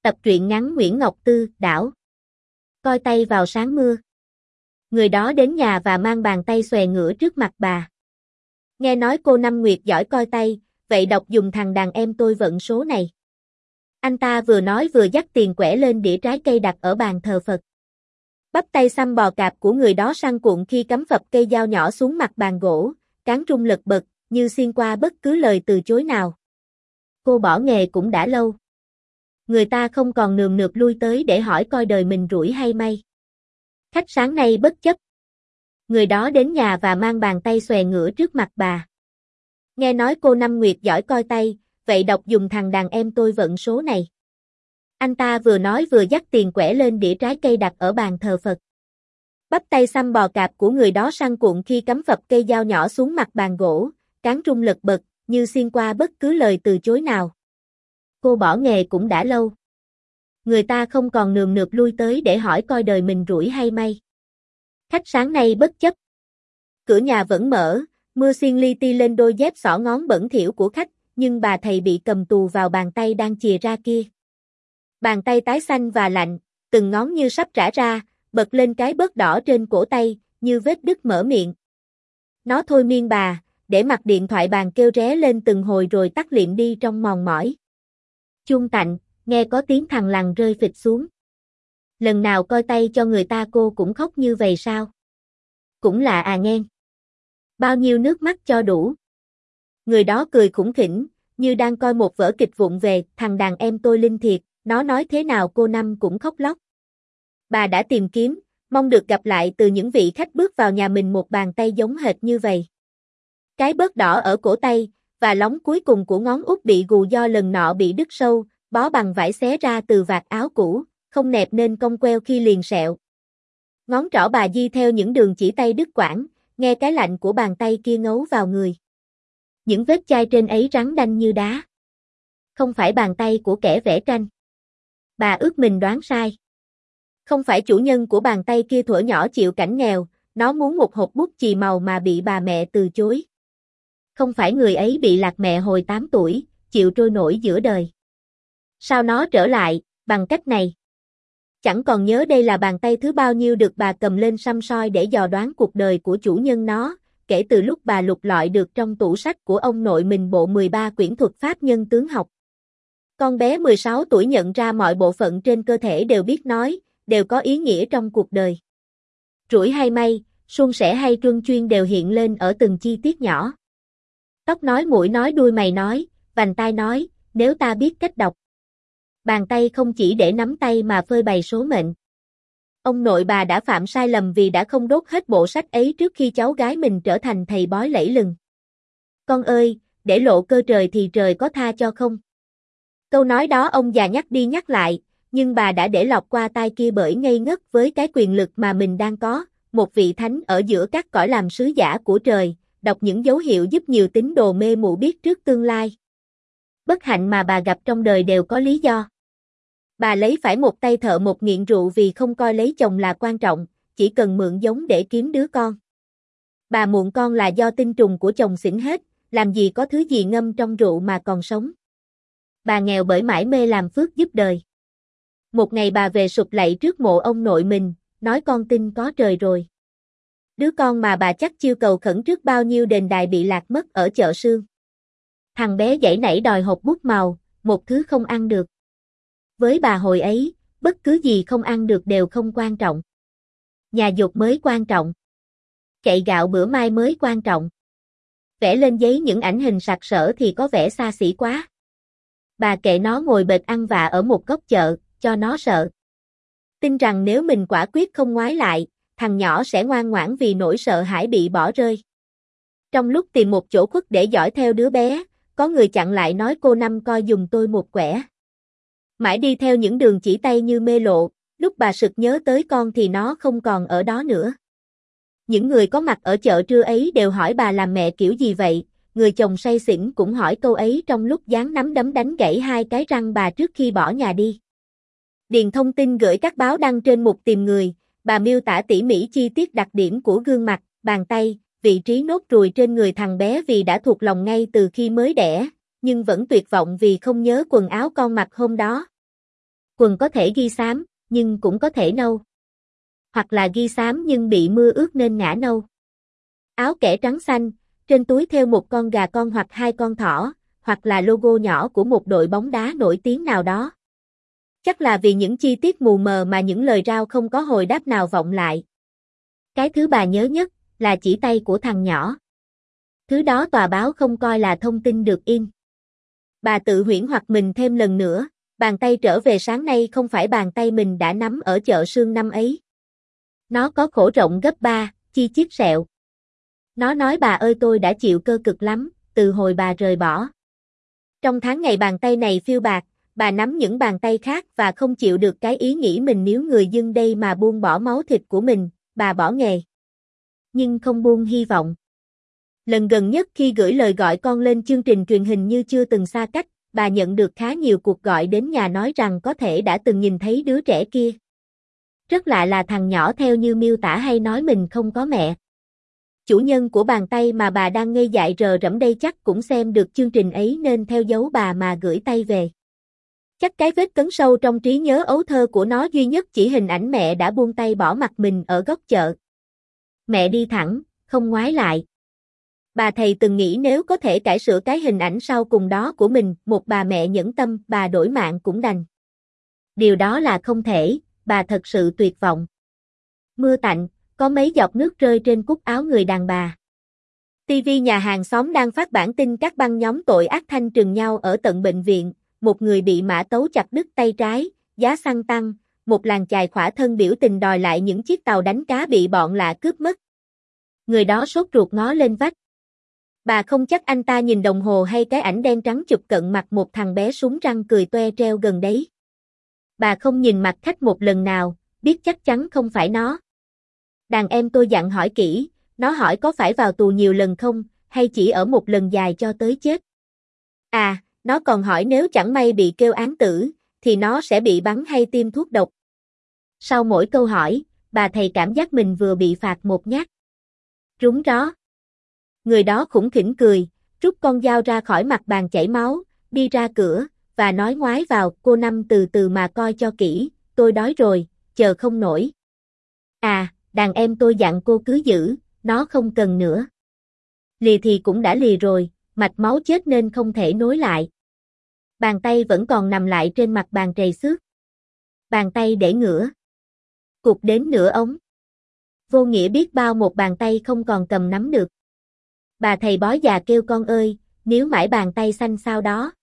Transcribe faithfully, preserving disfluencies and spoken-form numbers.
Tập truyện ngắn Nguyễn Ngọc Tư, đảo. Coi tay vào sáng mưa. Người đó đến nhà và mang bàn tay xòe ngửa trước mặt bà. Nghe nói cô Năm Nguyệt giỏi coi tay, vậy đọc dùng thằng đàn em tôi vận số này. Anh ta vừa nói vừa dắt tiền quẻ lên đĩa trái cây đặt ở bàn thờ Phật. Bắp tay xăm bò cạp của người đó săn cuộn khi cắm phập cây dao nhỏ xuống mặt bàn gỗ, cán trung lật bật, như xuyên qua bất cứ lời từ chối nào. Cô bỏ nghề cũng đã lâu. Người ta không còn nườm nượp lui tới để hỏi coi đời mình rủi hay may. Khách sáng nay bất chấp. Người đó đến nhà và mang bàn tay xòe ngửa trước mặt bà. Nghe nói cô Năm Nguyệt giỏi coi tay, vậy đọc dùng thằng đàn em tôi vận số này. Anh ta vừa nói vừa dắt tiền quẻ lên đĩa trái cây đặt ở bàn thờ Phật. Bắp tay xăm bò cạp của người đó săn cuộn khi cắm phập cây dao nhỏ xuống mặt bàn gỗ, cán trung lật bật, như xuyên qua bất cứ lời từ chối nào. Cô bỏ nghề cũng đã lâu. Người ta không còn nườm nượp lui tới để hỏi coi đời mình rủi hay may. Khách sáng nay bất chấp. Cửa nhà vẫn mở, mưa xiên li ti lên đôi dép xỏ ngón bẩn thỉu của khách, nhưng bà thầy bị cầm tù vào bàn tay đang chìa ra kia. Bàn tay tái xanh và lạnh, từng ngón như sắp rã ra, bật lên cái bớt đỏ trên cổ tay, như vết đứt mở miệng. Nó thôi miên bà, để mặc điện thoại bàn kêu ré lên từng hồi rồi tắt liệm đi trong mòn mỏi. Chuông tạnh, nghe có tiếng thằng lằn rơi phịch xuống. Lần nào coi tay cho người ta cô cũng khóc như vậy sao? Cũng lạ à nghe. Bao nhiêu nước mắt cho đủ. Người đó cười khủng khỉnh, như đang coi một vở kịch vụng về, thằng đàn em tôi linh thiệt, nó nói thế nào cô Năm cũng khóc lóc. Bà đã tìm kiếm, mong được gặp lại từ những vị khách bước vào nhà mình một bàn tay giống hệt như vậy. Cái bớt đỏ ở cổ tay, và lóng cuối cùng của ngón út bị gù do lần nọ bị đứt sâu, bó bằng vải xé ra từ vạt áo cũ, không nẹp nên cong queo khi liền sẹo. Ngón trỏ bà di theo những đường chỉ tay đứt quãng, nghe cái lạnh của bàn tay kia ngấu vào người. Những vết chai trên ấy rắn đanh như đá. Không phải bàn tay của kẻ vẽ tranh. Bà ước mình đoán sai. Không phải chủ nhân của bàn tay kia thuở nhỏ chịu cảnh nghèo, nó muốn một hộp bút chì màu mà bị bà mẹ từ chối. Không phải người ấy bị lạc mẹ hồi tám tuổi, chịu trôi nổi giữa đời. Sao nó trở lại, bằng cách này? Chẳng còn nhớ đây là bàn tay thứ bao nhiêu được bà cầm lên săm soi để dò đoán cuộc đời của chủ nhân nó, kể từ lúc bà lục lọi được trong tủ sách của ông nội mình bộ mười ba quyển thuật pháp nhân tướng học. Con bé mười sáu tuổi nhận ra mọi bộ phận trên cơ thể đều biết nói, đều có ý nghĩa trong cuộc đời. Rủi hay may, suôn sẻ hay truân chuyên đều hiện lên ở từng chi tiết nhỏ. Tóc nói, mũi nói, đuôi mày nói, vành tai nói, nếu ta biết cách đọc. Bàn tay không chỉ để nắm tay mà phơi bày số mệnh. Ông nội bà đã phạm sai lầm vì đã không đốt hết bộ sách ấy trước khi cháu gái mình trở thành thầy bói lẫy lừng. Con ơi, để lộ cơ trời thì trời có tha cho không? Câu nói đó ông già nhắc đi nhắc lại, nhưng bà đã để lọt qua tai kia bởi ngây ngất với cái quyền lực mà mình đang có, một vị thánh ở giữa các cõi làm sứ giả của trời, đọc những dấu hiệu giúp nhiều tín đồ mê mụ biết trước tương lai. Bất hạnh mà bà gặp trong đời đều có lý do. Bà lấy phải một tay thợ một nghiện rượu vì không coi lấy chồng là quan trọng, chỉ cần mượn giống để kiếm đứa con. Bà muộn con là do tinh trùng của chồng xỉn hết, làm gì có thứ gì ngâm trong rượu mà còn sống. Bà nghèo bởi mải mê làm phước giúp đời. Một ngày bà về sụp lạy trước mộ ông nội mình, nói con tin có trời rồi. Đứa con mà bà chắc chiêu cầu khẩn trước bao nhiêu đền đài bị lạc mất ở chợ Sương. Thằng bé giãy nảy đòi hộp bút màu, một thứ không ăn được. Với bà hồi ấy, bất cứ gì không ăn được đều không quan trọng. Nhà dột mới quan trọng. Cậy gạo bữa mai mới quan trọng. Vẽ lên giấy những ảnh hình sặc sỡ thì có vẻ xa xỉ quá. Bà kệ nó ngồi bệt ăn vạ ở một góc chợ, cho nó sợ. Tin rằng nếu mình quả quyết không ngoái lại, thằng nhỏ sẽ ngoan ngoãn vì nỗi sợ hãi bị bỏ rơi. Trong lúc tìm một chỗ khuất để dõi theo đứa bé, có người chặn lại nói cô Năm coi giùm tôi một quẻ. Mãi đi theo những đường chỉ tay như mê lộ, lúc bà sực nhớ tới con thì nó không còn ở đó nữa. Những người có mặt ở chợ trưa ấy đều hỏi bà làm mẹ kiểu gì vậy, người chồng say xỉn cũng hỏi câu ấy trong lúc giáng nắm đấm đánh gãy hai cái răng bà trước khi bỏ nhà đi. Điền thông tin gửi các báo đăng trên mục tìm người, bà miêu tả tỉ mỉ chi tiết đặc điểm của gương mặt, bàn tay, vị trí nốt ruồi trên người thằng bé vì đã thuộc lòng ngay từ khi mới đẻ, nhưng vẫn tuyệt vọng vì không nhớ quần áo con mặc hôm đó. Quần có thể ghi xám, nhưng cũng có thể nâu. Hoặc là ghi xám nhưng bị mưa ướt nên ngã nâu. Áo kẻ trắng xanh, trên túi thêu một con gà con hoặc hai con thỏ, hoặc là logo nhỏ của một đội bóng đá nổi tiếng nào đó. Chắc là vì những chi tiết mù mờ mà những lời rao không có hồi đáp nào vọng lại. Cái thứ bà nhớ nhất là chỉ tay của thằng nhỏ. Thứ đó tòa báo không coi là thông tin được in. Bà tự huyễn hoặc mình thêm lần nữa, bàn tay trở về sáng nay không phải bàn tay mình đã nắm ở chợ sương năm ấy. Nó có khổ rộng gấp ba, chi chít sẹo. Nó nói bà ơi tôi đã chịu cơ cực lắm, từ hồi bà rời bỏ. Trong tháng ngày bàn tay này phiêu bạc, bà nắm những bàn tay khác và không chịu được cái ý nghĩ mình nếu người dưng đây mà buông bỏ máu thịt của mình, bà bỏ nghề. Nhưng không buông hy vọng. Lần gần nhất khi gửi lời gọi con lên chương trình truyền hình Như Chưa Từng Xa Cách, bà nhận được khá nhiều cuộc gọi đến nhà nói rằng có thể đã từng nhìn thấy đứa trẻ kia. Rất lạ là thằng nhỏ theo như miêu tả hay nói mình không có mẹ. Chủ nhân của bàn tay mà bà đang ngây dại rờ rẫm đây chắc cũng xem được chương trình ấy nên theo dấu bà mà gửi tay về. Chắc cái vết cấn sâu trong trí nhớ ấu thơ của nó duy nhất chỉ hình ảnh mẹ đã buông tay bỏ mặc mình ở góc chợ. Mẹ đi thẳng, không ngoái lại. Bà thầy từng nghĩ nếu có thể cải sửa cái hình ảnh sau cùng đó của mình, một bà mẹ nhẫn tâm, bà đổi mạng cũng đành. Điều đó là không thể, bà thật sự tuyệt vọng. Mưa tạnh, có mấy giọt nước rơi trên cúc áo người đàn bà. ti vi nhà hàng xóm đang phát bản tin các băng nhóm tội ác thanh trừng nhau ở tận bệnh viện, một người bị mã tấu chặt đứt tay trái, giá xăng tăng, một làng chài khỏa thân biểu tình đòi lại những chiếc tàu đánh cá bị bọn lạ cướp mất. Người đó sốt ruột ngó lên vách. Bà không chắc anh ta nhìn đồng hồ hay cái ảnh đen trắng chụp cận mặt một thằng bé súng răng cười toe treo gần đấy. Bà không nhìn mặt khách một lần nào, biết chắc chắn không phải nó. Đàn em tôi dặn hỏi kỹ, nó hỏi có phải vào tù nhiều lần không, hay chỉ ở một lần dài cho tới chết. À, nó còn hỏi nếu chẳng may bị kêu án tử, thì nó sẽ bị bắn hay tiêm thuốc độc. Sau mỗi câu hỏi, bà thầy cảm giác mình vừa bị phạt một nhát. Rúng ró. Người đó khủng khỉnh cười, rút con dao ra khỏi mặt bàn chảy máu, đi ra cửa, và nói ngoái vào, cô Năm từ từ mà coi cho kỹ, tôi đói rồi, chờ không nổi. À, đàn em tôi dặn cô cứ giữ, nó không cần nữa. Lì thì cũng đã lì rồi, mạch máu chết nên không thể nối lại. Bàn tay vẫn còn nằm lại trên mặt bàn trầy xước. Bàn tay để ngửa. Cụt đến nửa ống. Vô nghĩa biết bao một bàn tay không còn cầm nắm được. Bà thầy bói già kêu con ơi, nếu mãi bàn tay xanh sao đó,